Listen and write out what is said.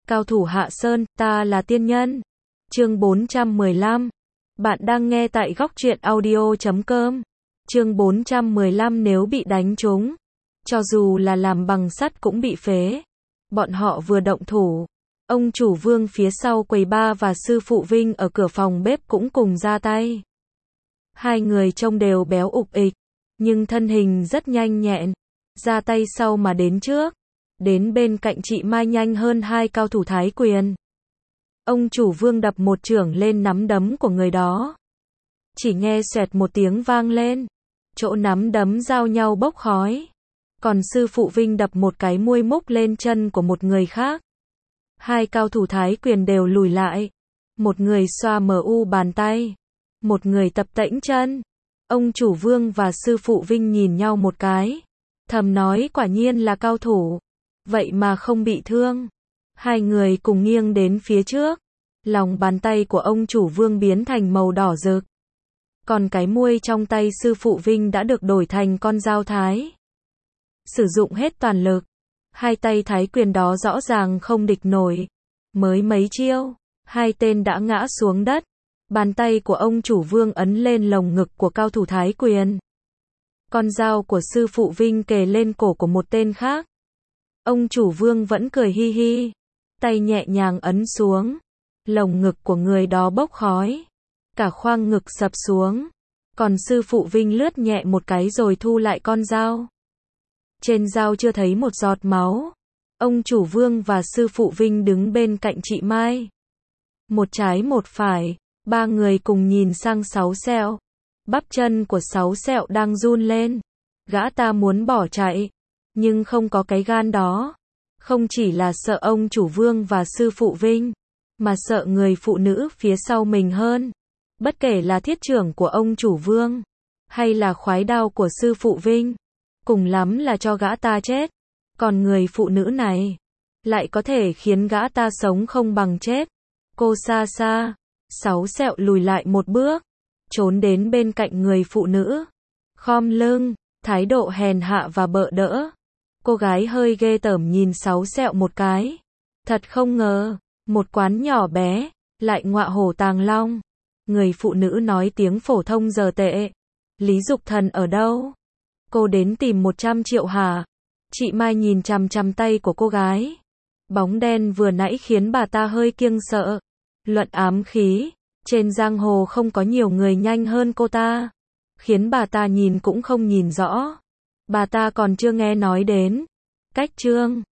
Cao thủ Hạ Sơn, ta là tiên nhân. Chương 415. Bạn đang nghe tại góc truyện audio.com. Chương 415 nếu bị đánh trúng, cho dù là làm bằng sắt cũng bị phế. Bọn họ vừa động thủ, ông chủ Vương phía sau quầy ba và sư phụ Vinh ở cửa phòng bếp cũng cùng ra tay. Hai người trông đều béo ục ịch, nhưng thân hình rất nhanh nhẹn, ra tay sau mà đến trước. Đến bên cạnh chị Mai nhanh hơn hai cao thủ Thái Quyền. Ông chủ Vương đập một chưởng lên nắm đấm của người đó. Chỉ nghe xoẹt một tiếng vang lên, chỗ nắm đấm giao nhau bốc khói. Còn sư phụ Vinh đập một cái muôi múc lên chân của một người khác. Hai cao thủ Thái Quyền đều lùi lại. Một người xoa mu bàn tay, một người tập tễnh chân. Ông chủ Vương và sư phụ Vinh nhìn nhau một cái, thầm nói quả nhiên là cao thủ, vậy mà không bị thương. Hai người cùng nghiêng đến phía trước, lòng bàn tay của ông chủ Vương biến thành màu đỏ rực. Còn cái muôi trong tay sư phụ Vinh đã được đổi thành con dao thái. Sử dụng hết toàn lực, hai tay Thái Quyền đó rõ ràng không địch nổi. Mới mấy chiêu, hai tên đã ngã xuống đất. Bàn tay của ông chủ Vương ấn lên lồng ngực của cao thủ Thái Quyền. Con dao của sư phụ Vinh kề lên cổ của một tên khác. Ông chủ Vương vẫn cười hi hi, tay nhẹ nhàng ấn xuống. Lồng ngực của người đó bốc khói, cả khoang ngực sập xuống. Còn sư phụ Vinh lướt nhẹ một cái rồi thu lại con dao. Trên dao chưa thấy một giọt máu. Ông chủ Vương và sư phụ Vinh đứng bên cạnh chị Mai. Một trái một phải, ba người cùng nhìn sang Sáu Sẹo. Bắp chân của Sáu Sẹo đang run lên. Gã ta muốn bỏ chạy, nhưng không có cái gan đó. Không chỉ là sợ ông chủ Vương và sư phụ Vinh, mà sợ người phụ nữ phía sau mình hơn. Bất kể là thiết chưởng của ông chủ Vương, hay là khoái đao của sư phụ Vinh, cùng lắm là cho gã ta chết. Còn người phụ nữ này, lại có thể khiến gã ta sống không bằng chết. Cô xa xa, Sáu Sẹo lùi lại một bước, trốn đến bên cạnh người phụ nữ. Khom lưng, thái độ hèn hạ và bợ đỡ. Cô gái hơi ghê tởm nhìn Sáu Sẹo một cái. Thật không ngờ, một quán nhỏ bé, lại ngọa hổ tàng long. Người phụ nữ nói tiếng phổ thông giờ tệ. Lý Dục Thần ở đâu? Cô đến tìm 100 triệu hả? Chị Mai nhìn chằm chằm tay của cô gái. Bóng đen vừa nãy khiến bà ta hơi kiêng sợ. Luận ám khí, trên giang hồ không có nhiều người nhanh hơn cô ta, khiến bà ta nhìn cũng không nhìn rõ. Bà ta còn chưa nghe nói đến cách trương,